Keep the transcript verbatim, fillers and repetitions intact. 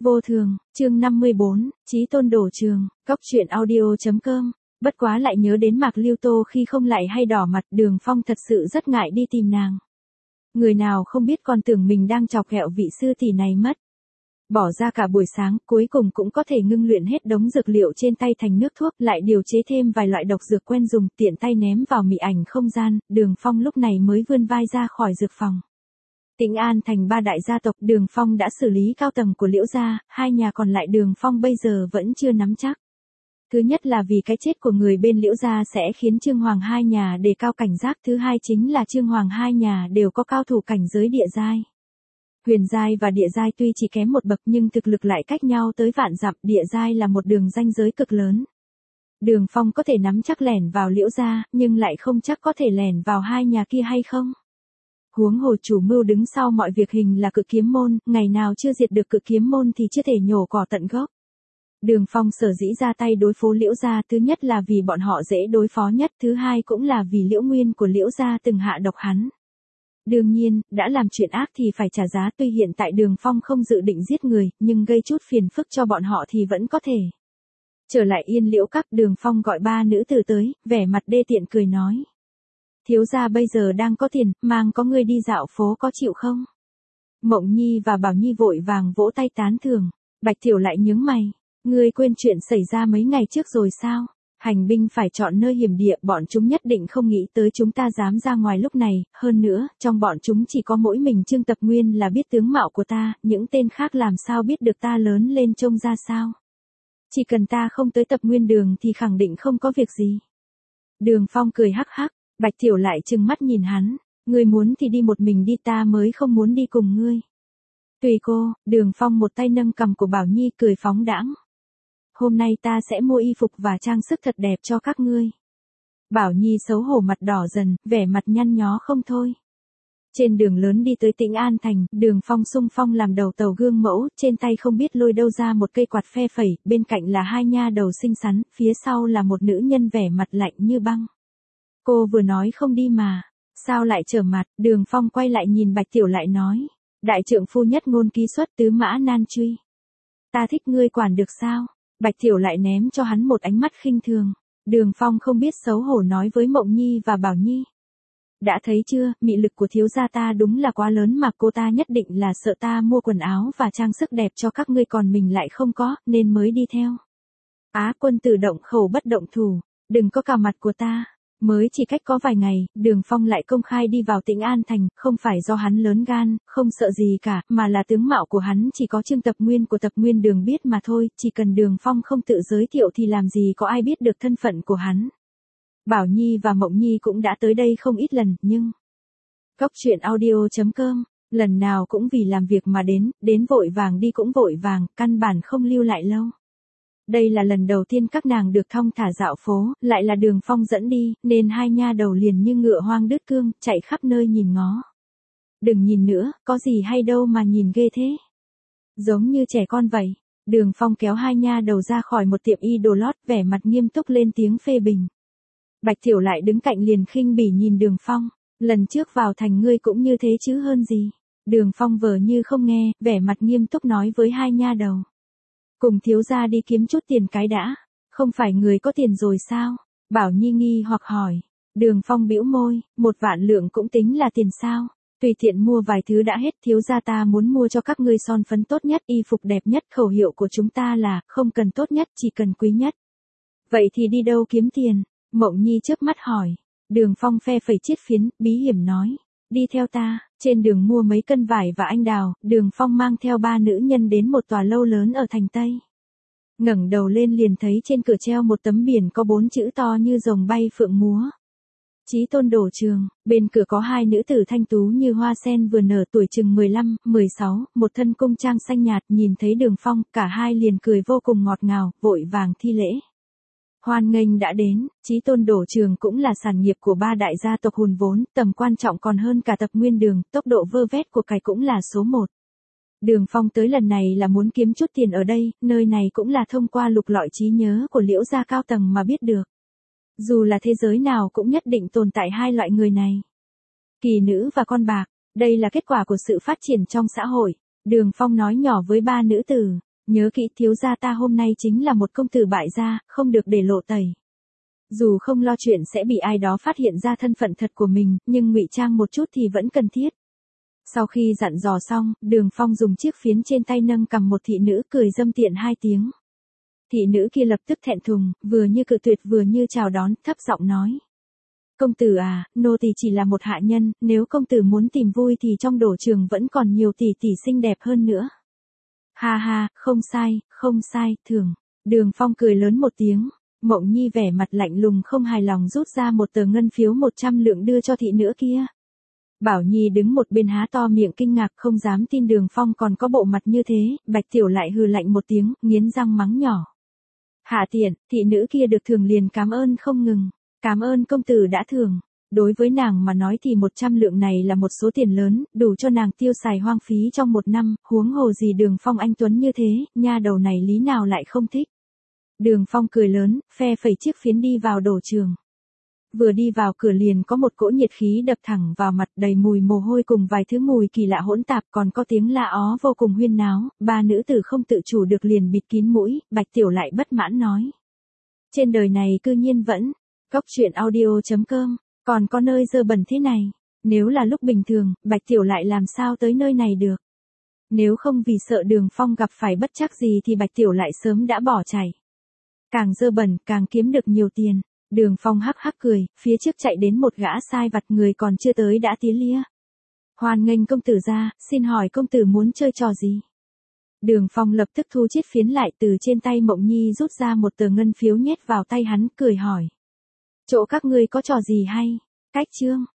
Vô thường, chương năm mươi bốn, Chí Tôn đổ trường, Cóc truyện audio chấm com. Bất quá lại nhớ đến Mạc Lưu Tô khi không lại hay đỏ mặt, Đường Phong thật sự rất ngại đi tìm nàng. Người nào không biết còn tưởng mình đang chọc ghẹo vị sư tỷ này mất. Bỏ ra cả buổi sáng, cuối cùng cũng có thể ngưng luyện hết đống dược liệu trên tay thành nước thuốc, lại điều chế thêm vài loại độc dược quen dùng, tiện tay ném vào mị ảnh không gian, Đường Phong lúc này mới vươn vai ra khỏi dược phòng. Tĩnh An thành ba đại gia tộc, Đường Phong đã xử lý cao tầng của Liễu gia, hai nhà còn lại Đường Phong bây giờ vẫn chưa nắm chắc. Thứ nhất là vì cái chết của người bên Liễu gia sẽ khiến Trương Hoàng hai nhà đề cao cảnh giác, thứ hai chính là Trương Hoàng hai nhà đều có cao thủ cảnh giới địa giai. Huyền giai và địa giai tuy chỉ kém một bậc nhưng thực lực lại cách nhau tới vạn dặm, địa giai là một đường ranh giới cực lớn. Đường Phong có thể nắm chắc lẻn vào Liễu gia, nhưng lại không chắc có thể lẻn vào hai nhà kia hay không. Huống hồ chủ mưu đứng sau mọi việc hình là Cự Kiếm môn, ngày nào chưa diệt được Cự Kiếm môn thì chưa thể nhổ cỏ tận gốc. Đường Phong sở dĩ ra tay đối phó Liễu gia, thứ nhất là vì bọn họ dễ đối phó nhất, thứ hai cũng là vì Liễu Nguyên của Liễu gia từng hạ độc hắn. Đương nhiên, đã làm chuyện ác thì phải trả giá, tuy hiện tại Đường Phong không dự định giết người, nhưng gây chút phiền phức cho bọn họ thì vẫn có thể. Trở lại Yên Liễu Các, Đường Phong gọi ba nữ tử tới, vẻ mặt đê tiện cười nói. Thiếu gia bây giờ đang có tiền, mang có người đi dạo phố có chịu không? Mộng Nhi và Bảo Nhi vội vàng vỗ tay tán thưởng. Bạch Thiểu lại nhướng mày. Ngươi quên chuyện xảy ra mấy ngày trước rồi sao? Hành binh phải chọn nơi hiểm địa, bọn chúng nhất định không nghĩ tới chúng ta dám ra ngoài lúc này, hơn nữa, trong bọn chúng chỉ có mỗi mình Trương Tập Nguyên là biết tướng mạo của ta, những tên khác làm sao biết được ta lớn lên trông ra sao? Chỉ cần ta không tới Tập Nguyên đường thì khẳng định không có việc gì. Đường Phong cười hắc hắc. Bạch Thiểu lại trừng mắt nhìn hắn, ngươi muốn thì đi một mình đi, ta mới không muốn đi cùng ngươi. Tùy cô, Đường Phong một tay nâng cằm của Bảo Nhi cười phóng đãng. Hôm nay ta sẽ mua y phục và trang sức thật đẹp cho các ngươi. Bảo Nhi xấu hổ mặt đỏ dần, vẻ mặt nhăn nhó không thôi. Trên đường lớn đi tới Tĩnh An thành, Đường Phong xung phong làm đầu tàu gương mẫu, trên tay không biết lôi đâu ra một cây quạt phe phẩy, bên cạnh là hai nha đầu xinh xắn, phía sau là một nữ nhân vẻ mặt lạnh như băng. Cô vừa nói không đi mà, sao lại trở mặt? Đường Phong quay lại nhìn Bạch Tiểu lại nói, đại trượng phu nhất ngôn ký xuất tứ mã nan truy. Ta thích ngươi quản được sao? Bạch Tiểu lại ném cho hắn một ánh mắt khinh thường. Đường Phong không biết xấu hổ nói với Mộng Nhi và Bảo Nhi. Đã thấy chưa, mị lực của thiếu gia ta đúng là quá lớn mà, cô ta nhất định là sợ ta mua quần áo và trang sức đẹp cho các ngươi còn mình lại không có, nên mới đi theo. Á quân tử động khẩu bất động thủ, đừng có cào mặt của ta. Mới chỉ cách có vài ngày, Đường Phong lại công khai đi vào Tĩnh An thành, không phải do hắn lớn gan, không sợ gì cả, mà là tướng mạo của hắn chỉ có Trương Tập Nguyên của Tập Nguyên đường biết mà thôi, chỉ cần Đường Phong không tự giới thiệu thì làm gì có ai biết được thân phận của hắn. Bảo Nhi và Mộng Nhi cũng đã tới đây không ít lần, nhưng... Cóc truyện audio chấm com, lần nào cũng vì làm việc mà đến, đến vội vàng đi cũng vội vàng, căn bản không lưu lại lâu. Đây là lần đầu tiên các nàng được thong thả dạo phố, lại là Đường Phong dẫn đi, nên hai nha đầu liền như ngựa hoang đứt cương, chạy khắp nơi nhìn ngó. Đừng nhìn nữa, có gì hay đâu mà nhìn ghê thế. Giống như trẻ con vậy. Đường Phong kéo hai nha đầu ra khỏi một tiệm y đồ lót, vẻ mặt nghiêm túc lên tiếng phê bình. Bạch Thiểu lại đứng cạnh liền khinh bỉ nhìn Đường Phong. Lần trước vào thành ngươi cũng như thế chứ hơn gì. Đường Phong vờ như không nghe, vẻ mặt nghiêm túc nói với hai nha đầu. Cùng thiếu gia đi kiếm chút tiền cái đã, không phải người có tiền rồi sao? Bảo Nhi nghi hoặc hỏi. Đường Phong bĩu môi, một vạn lượng cũng tính là tiền sao? Tùy tiện mua vài thứ đã hết, thiếu gia ta muốn mua cho các ngươi son phấn tốt nhất, y phục đẹp nhất, khẩu hiệu của chúng ta là, không cần tốt nhất, chỉ cần quý nhất. Vậy thì đi đâu kiếm tiền? Mộng Nhi chớp mắt hỏi. Đường Phong phe phẩy chiết phiến, bí hiểm nói. Đi theo ta, trên đường mua mấy cân vải và anh đào, Đường Phong mang theo ba nữ nhân đến một tòa lâu lớn ở thành Tây. Ngẩng đầu lên liền thấy trên cửa treo một tấm biển có bốn chữ to như rồng bay phượng múa. Chí Tôn đổ trường, bên cửa có hai nữ tử thanh tú như hoa sen vừa nở, tuổi chừng mười lăm, mười sáu, một thân cung trang xanh nhạt, nhìn thấy Đường Phong, cả hai liền cười vô cùng ngọt ngào, vội vàng thi lễ. Hoan nghênh đã đến, Chí Tôn đổ trường cũng là sản nghiệp của ba đại gia tộc hùn vốn, tầm quan trọng còn hơn cả Tập Nguyên đường, tốc độ vơ vét của cải cũng là số một. Đường Phong tới lần này là muốn kiếm chút tiền ở đây, nơi này cũng là thông qua lục lọi trí nhớ của Liễu gia cao tầng mà biết được. Dù là thế giới nào cũng nhất định tồn tại hai loại người này. Kỳ nữ và con bạc, đây là kết quả của sự phát triển trong xã hội. Đường Phong nói nhỏ với ba nữ tử. Nhớ kỹ thiếu gia ta hôm nay chính là một công tử bại gia, không được để lộ tẩy. Dù không lo chuyện sẽ bị ai đó phát hiện ra thân phận thật của mình, nhưng ngụy trang một chút thì vẫn cần thiết. Sau khi dặn dò xong, Đường Phong dùng chiếc phiến trên tay nâng cầm một thị nữ cười dâm tiện hai tiếng. Thị nữ kia lập tức thẹn thùng, vừa như cự tuyệt vừa như chào đón, thấp giọng nói. Công tử à, nô tỳ chỉ là một hạ nhân, nếu công tử muốn tìm vui thì trong đổ trường vẫn còn nhiều tỷ tỷ xinh đẹp hơn nữa. Ha ha, không sai, không sai, thường. Đường Phong cười lớn một tiếng. Mộng Nhi vẻ mặt lạnh lùng không hài lòng rút ra một tờ ngân phiếu một trăm lượng đưa cho thị nữ kia. Bảo Nhi đứng một bên há to miệng kinh ngạc không dám tin Đường Phong còn có bộ mặt như thế, Bạch Tiểu lại hừ lạnh một tiếng, nghiến răng mắng nhỏ. Hạ tiện, thị nữ kia được thưởng liền cảm ơn không ngừng. Cảm ơn công tử đã thưởng. Đối với nàng mà nói thì một trăm lượng này là một số tiền lớn, đủ cho nàng tiêu xài hoang phí trong một năm, huống hồ gì Đường Phong anh tuấn như thế, nha đầu này lý nào lại không thích. Đường Phong cười lớn, phe phẩy chiếc phiến đi vào đổ trường. Vừa đi vào cửa liền có một cỗ nhiệt khí đập thẳng vào mặt đầy mùi mồ hôi cùng vài thứ mùi kỳ lạ hỗn tạp còn có tiếng la ó vô cùng huyên náo, ba nữ tử không tự chủ được liền bịt kín mũi, Bạch Tiểu lại bất mãn nói. Trên đời này cư nhiên vẫn, cốc truyện audio chấm com, còn có nơi dơ bẩn thế này, nếu là lúc bình thường, Bạch Tiểu lại làm sao tới nơi này được. Nếu không vì sợ Đường Phong gặp phải bất trắc gì thì Bạch Tiểu lại sớm đã bỏ chạy. Càng dơ bẩn càng kiếm được nhiều tiền. Đường Phong hắc hắc cười, phía trước chạy đến một gã sai vặt người còn chưa tới đã tía lia. Hoan nghênh công tử ra, xin hỏi công tử muốn chơi trò gì? Đường Phong lập tức thu chiếc phiến lại từ trên tay Mộng Nhi rút ra một tờ ngân phiếu nhét vào tay hắn, cười hỏi. Chỗ các ngươi có trò gì hay? Cách chương.